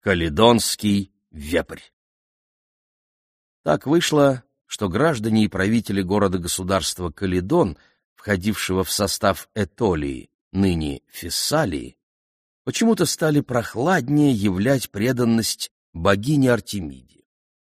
Каледонский вепрь. Так вышло, что граждане и правители города-государства Каледон, входившего в состав Этолии, ныне Фессалии, почему-то стали прохладнее являть преданность богине Артемиде.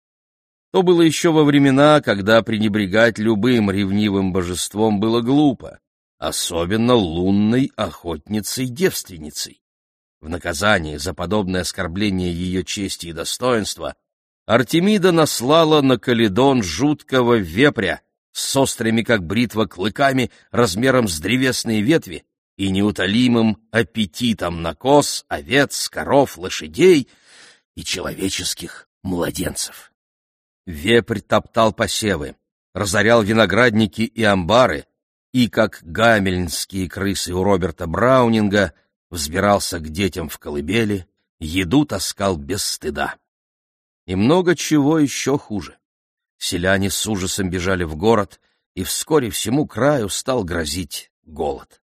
То было еще во времена, когда пренебрегать любым ревнивым божеством было глупо, особенно лунной охотницей-девственницей. В наказание за подобное оскорбление ее чести и достоинства Артемида наслала на Каледон жуткого вепря с острыми, как бритва, клыками размером с древесные ветви и неутолимым аппетитом на коз, овец, коров, лошадей и человеческих младенцев. Вепрь топтал посевы, разорял виноградники и амбары, и, как гамельнские крысы у Роберта Браунинга, взбирался к детям в колыбели, еду таскал без стыда. И много чего еще хуже. Селяне с ужасом бежали в город, и вскоре всему краю стал грозить голод.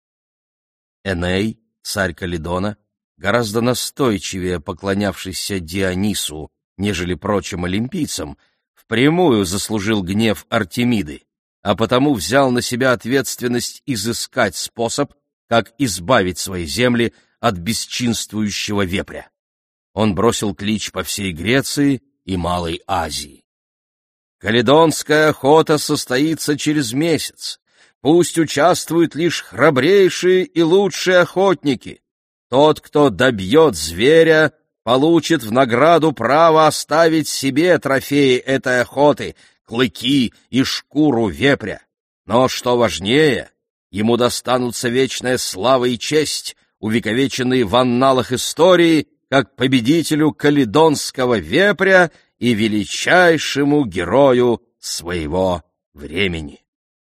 Эней, царь Каледона, гораздо настойчивее поклонявшийся Дионису, нежели прочим олимпийцам, впрямую заслужил гнев Артемиды, а потому взял на себя ответственность изыскать способ, как избавить свои земли от бесчинствующего вепря. Он бросил клич по всей Греции и Малой Азии. «Каледонская охота состоится через месяц. Пусть участвуют лишь храбрейшие и лучшие охотники. Тот, кто добьет зверя, получит в награду право оставить себе трофеи этой охоты, клыки и шкуру вепря. Но, что важнее, ему достанутся вечная слава и честь, увековеченные в анналах истории, как победителю каледонского вепря и величайшему герою своего времени».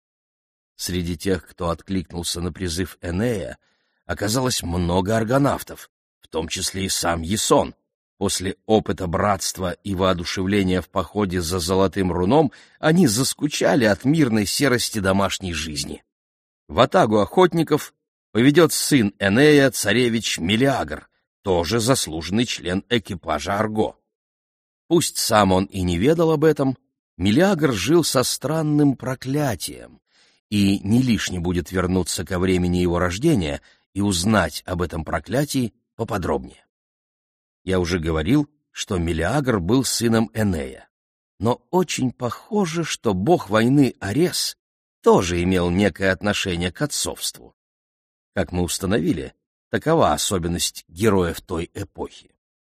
Среди тех, кто откликнулся на призыв Энея, оказалось много аргонавтов, в том числе и сам Ясон. После опыта братства и воодушевления в походе за золотым руном они заскучали от мирной серости домашней жизни. Ватагу охотников поведет сын Энея, царевич Мелиагр, тоже заслуженный член экипажа Арго. Пусть сам он и не ведал об этом, Мелиагр жил со странным проклятием, и не лишне будет вернуться ко времени его рождения и узнать об этом проклятии поподробнее. Я уже говорил, что Мелиагр был сыном Энея, но очень похоже, что бог войны Арес тоже имел некое отношение к отцовству. Как мы установили, такова особенность героев той эпохи.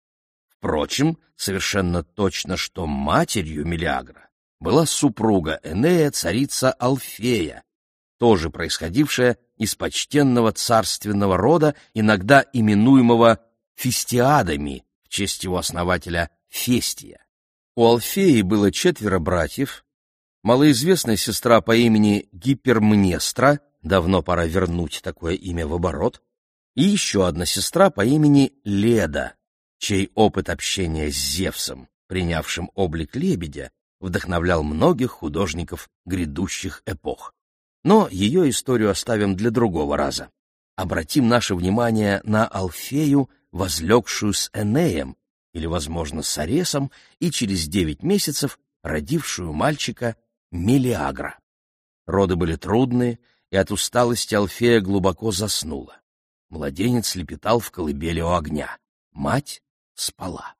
Впрочем, совершенно точно, что матерью Мелиагра была супруга Энея, царица Алфея, тоже происходившая из почтенного царственного рода, иногда именуемого Фестиадами в честь его основателя Фестия. У Алфеи было 4 братьев, малоизвестная сестра по имени Гипермнестра, давно пора вернуть такое имя в оборот, и еще одна сестра по имени Леда, чей опыт общения с Зевсом, принявшим облик лебедя, вдохновлял многих художников грядущих эпох. Но ее историю оставим для другого раза. Обратим наше внимание на Алфею, возлегшую с Энеем, или, возможно, с Аресом, и через 9 месяцев родившую мальчика Мелиагра. Роды были трудные, и от усталости Алфея глубоко заснула. Младенец лепетал в колыбели у огня. Мать спала.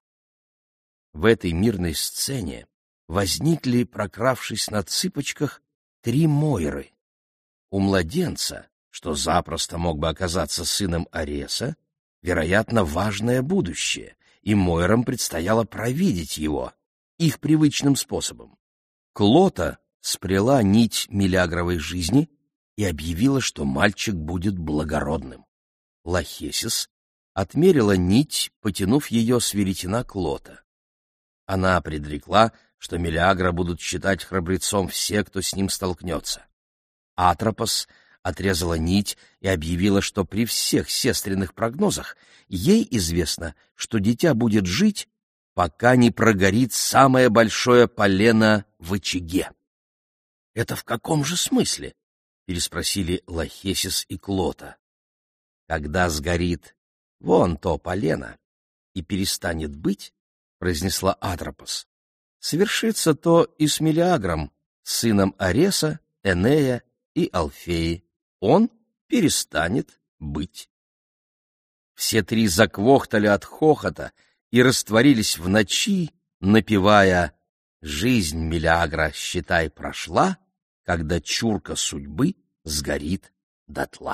В этой мирной сцене возникли, прокравшись на цыпочках, 3 Мойры. У младенца, что запросто мог бы оказаться сыном Ареса, вероятно, важное будущее, и Мойрам предстояло провидеть его, их привычным способом. Клота сплела нить Мелиагровой жизни и объявила, что мальчик будет благородным. Лахесис отмерила нить, потянув ее с веретена Клота. Она предрекла, что Мелиагра будут считать храбрецом все, кто с ним столкнется. Атропос отрезала нить и объявила, что при всех сестринных прогнозах ей известно, что дитя будет жить, пока не прогорит самое большое полено в очаге. — Это в каком же смысле? — переспросили Лахесис и Клота. — Когда сгорит вон то полено, и перестанет быть, — произнесла Атропос, — свершится то и с Мелиагром, сыном Ареса, Энея и Алфеи. Он перестанет быть. Все три заквохтали от хохота и растворились в ночи, напевая: «Жизнь Мелиагра, считай, прошла, когда чурка судьбы сгорит дотла».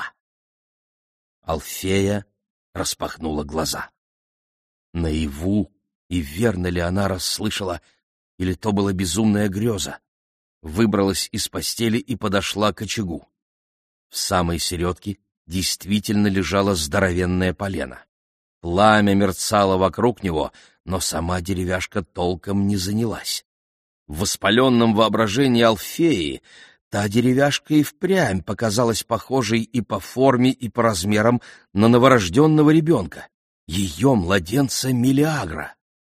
Алфея распахнула глаза. Наяву, и верно ли она расслышала, или то была безумная греза, выбралась из постели и подошла к очагу. В самой середке действительно лежало здоровенное полено. Пламя мерцало вокруг него, но сама деревяшка толком не занялась. В воспаленном воображении Алфеи та деревяшка и впрямь показалась похожей и по форме, и по размерам на новорожденного ребенка, ее младенца Мелиагра.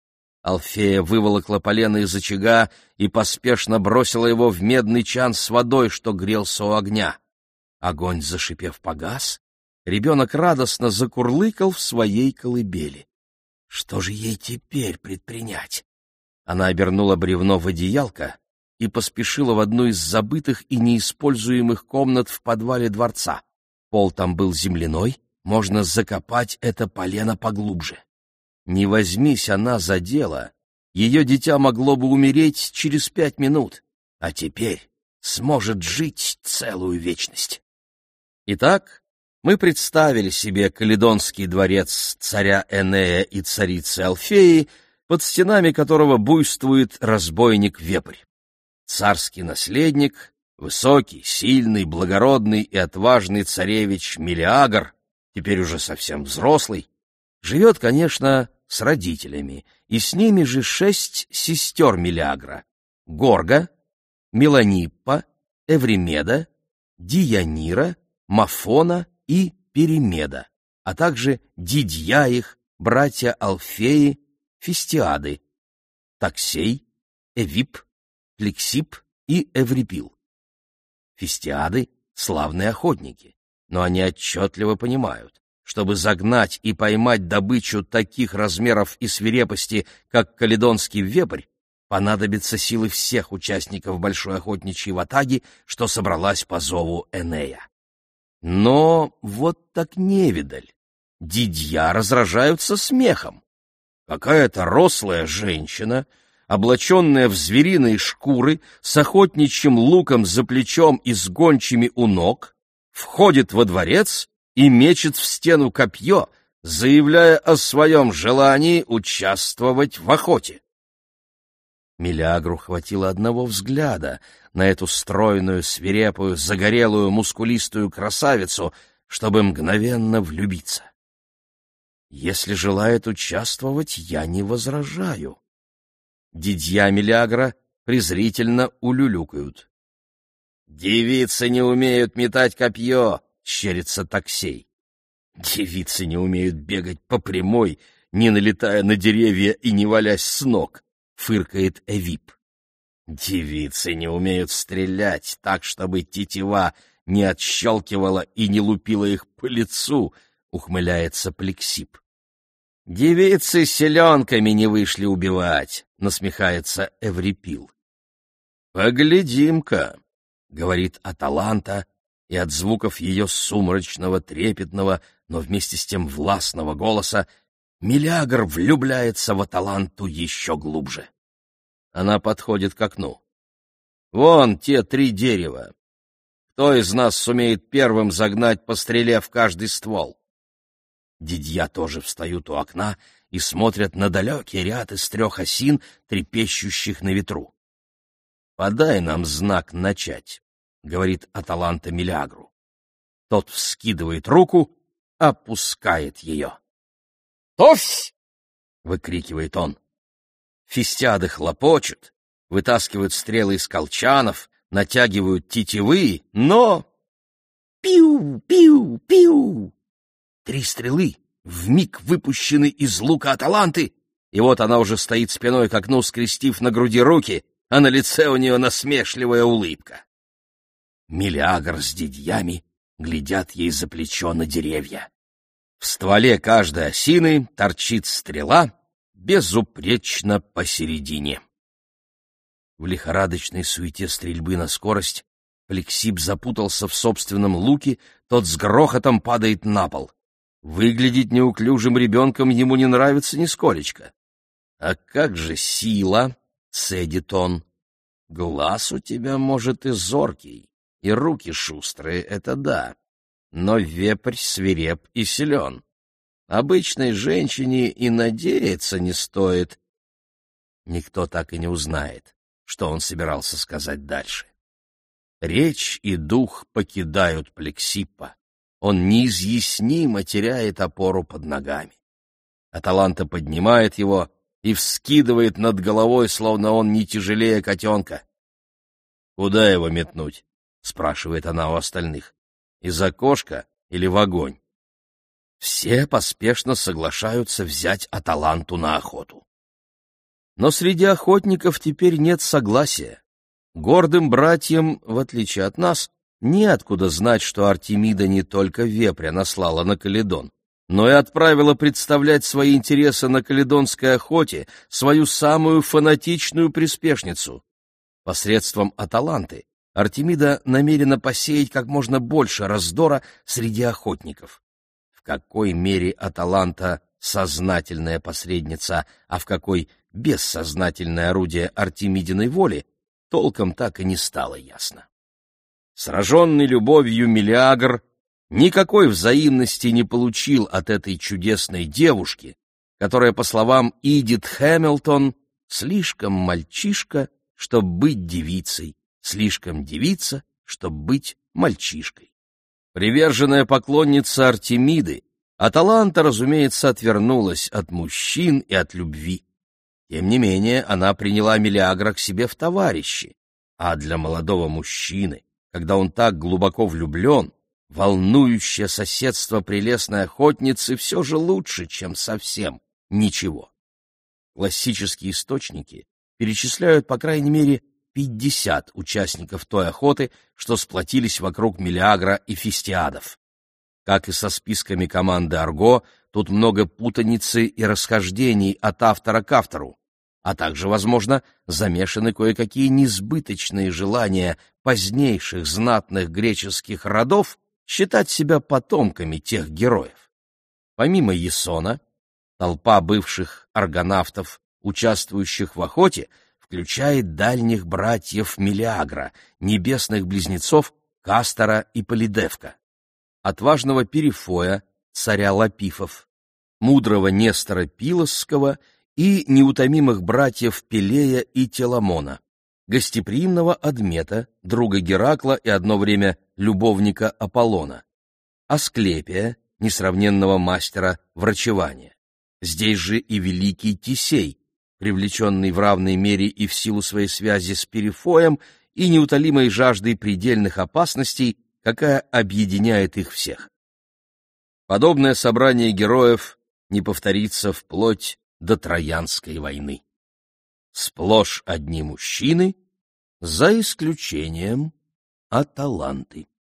Алфея выволокла полено из очага и поспешно бросила его в медный чан с водой, что грелся у огня. Огонь, зашипев, погас, ребенок радостно закурлыкал в своей колыбели. Что же ей теперь предпринять? Она обернула бревно в одеялко и поспешила в одну из забытых и неиспользуемых комнат в подвале дворца. Пол там был земляной, можно закопать это полено поглубже. Не возьмись она за дело, ее дитя могло бы умереть через 5 минут, а теперь сможет жить целую вечность. Итак, мы представили себе Каледонский дворец царя Энея и царицы Алфеи, под стенами которого буйствует разбойник-вепрь. Царский наследник, высокий, сильный, благородный и отважный царевич Мелиагр, теперь уже совсем взрослый, живет, конечно, с родителями, и с ними же 6 сестер Мелиагра: Горга, Меланиппа, Эвримеда, Дионира, Мафона и Перимеда, а также дидья их, братья Алфеи, Фестиады, Таксей, Эвип, Плексип и Эврипил. Фестиады — славные охотники, но они отчетливо понимают, чтобы загнать и поймать добычу таких размеров и свирепости, как каледонский вепрь, понадобятся силы всех участников большой охотничьей ватаги, что собралась по зову Энея. Но вот так невидаль. Дидья разражаются смехом. Какая-то рослая женщина, облаченная в звериные шкуры, с охотничьим луком за плечом и с гончими у ног, входит во дворец и мечет в стену копье, заявляя о своем желании участвовать в охоте. Мелиагру хватило одного взгляда на эту стройную, свирепую, загорелую, мускулистую красавицу, чтобы мгновенно влюбиться. Если желает участвовать, я не возражаю. Дидья Мелиагра презрительно улюлюкают. «Девицы не умеют метать копье», — щерится Таксей. «Девицы не умеют бегать по прямой, не налетая на деревья и не валясь с ног», — фыркает Эвип. «Девицы не умеют стрелять так, чтобы тетива не отщелкивала и не лупила их по лицу», — ухмыляется Плексип. «Девицы селенками не вышли убивать», — насмехается Эврипил. «Поглядим-ка», — говорит Аталанта, и от звуков ее сумрачного, трепетного, но вместе с тем властного голоса Мелиагр влюбляется в Аталанту еще глубже. Она подходит к окну. «Вон те 3 дерева. Кто из нас сумеет первым загнать по стреле в каждый ствол?» Дидья тоже встают у окна и смотрят на далекий ряд из 3 осин, трепещущих на ветру. «Подай нам знак начать», — говорит Аталанта Мелиагру. Тот вскидывает руку, опускает ее. «Товсь!» — выкрикивает он. Фестиады хлопочут, вытаскивают стрелы из колчанов, натягивают тетивы, но... Пиу, пиу, пиу! 3 стрелы вмиг выпущены из лука Аталанты, и вот она уже стоит спиной к окну, скрестив на груди руки, а на лице у нее насмешливая улыбка. Мелиагр с дидьями глядят ей за плечо на деревья. В стволе каждой осины торчит стрела, безупречно посередине. В лихорадочной суете стрельбы на скорость Плексип запутался в собственном луке, тот с грохотом падает на пол. Выглядеть неуклюжим ребенком ему не нравится нисколечко. «А как же сила?» — цедит он. «Глаз у тебя, может, и зоркий, и руки шустрые, это да, но вепрь свиреп и силен. Обычной женщине и надеяться не стоит». Никто так и не узнает, что он собирался сказать дальше. Речь и дух покидают Плексиппа. Он неизъяснимо теряет опору под ногами. Аталанта поднимает его и вскидывает над головой, словно он не тяжелее котенка. «Куда его метнуть?» — спрашивает она у остальных. «Из окошка или в огонь?» Все поспешно соглашаются взять Аталанту на охоту. Но среди охотников теперь нет согласия. Гордым братьям, в отличие от нас, неоткуда знать, что Артемида не только вепря наслала на Каледон, но и отправила представлять свои интересы на каледонской охоте свою самую фанатичную приспешницу. Посредством Аталанты Артемида намерена посеять как можно больше раздора среди охотников. В какой мере Аталанта сознательная посредница, а в какой бессознательное орудие Артемидиной воли, толком так и не стало ясно. Сраженный любовью Мелиагр никакой взаимности не получил от этой чудесной девушки, которая, по словам Эдит Хэмилтон, слишком мальчишка, чтобы быть девицей, слишком девица, чтобы быть мальчишкой. Приверженная поклонница Артемиды, Аталанта, разумеется, отвернулась от мужчин и от любви. Тем не менее, она приняла Мелиагра к себе в товарищи, а для молодого мужчины, когда он так глубоко влюблен, волнующее соседство прелестной охотницы все же лучше, чем совсем ничего. Классические источники перечисляют, по крайней мере, 50 участников той охоты, что сплотились вокруг Мелиагра и Фистиадов. Как и со списками команды Арго, тут много путаницы и расхождений от автора к автору, а также, возможно, замешаны кое-какие несбыточные желания позднейших знатных греческих родов считать себя потомками тех героев. Помимо Ясона, толпа бывших аргонавтов, участвующих в охоте, включает дальних братьев Мелиагра, небесных близнецов Кастора и Полидевка, отважного Перифоя, царя Лапифов, мудрого Нестора Пилосского и неутомимых братьев Пелея и Теламона, гостеприимного Адмета, друга Геракла и одно время любовника Аполлона, Асклепия, несравненного мастера врачевания. Здесь же и великий Тисей, привлеченный в равной мере и в силу своей связи с Перифоем и неутолимой жаждой предельных опасностей, какая объединяет их всех. Подобное собрание героев не повторится вплоть до Троянской войны. Сплошь одни мужчины, за исключением Аталанты.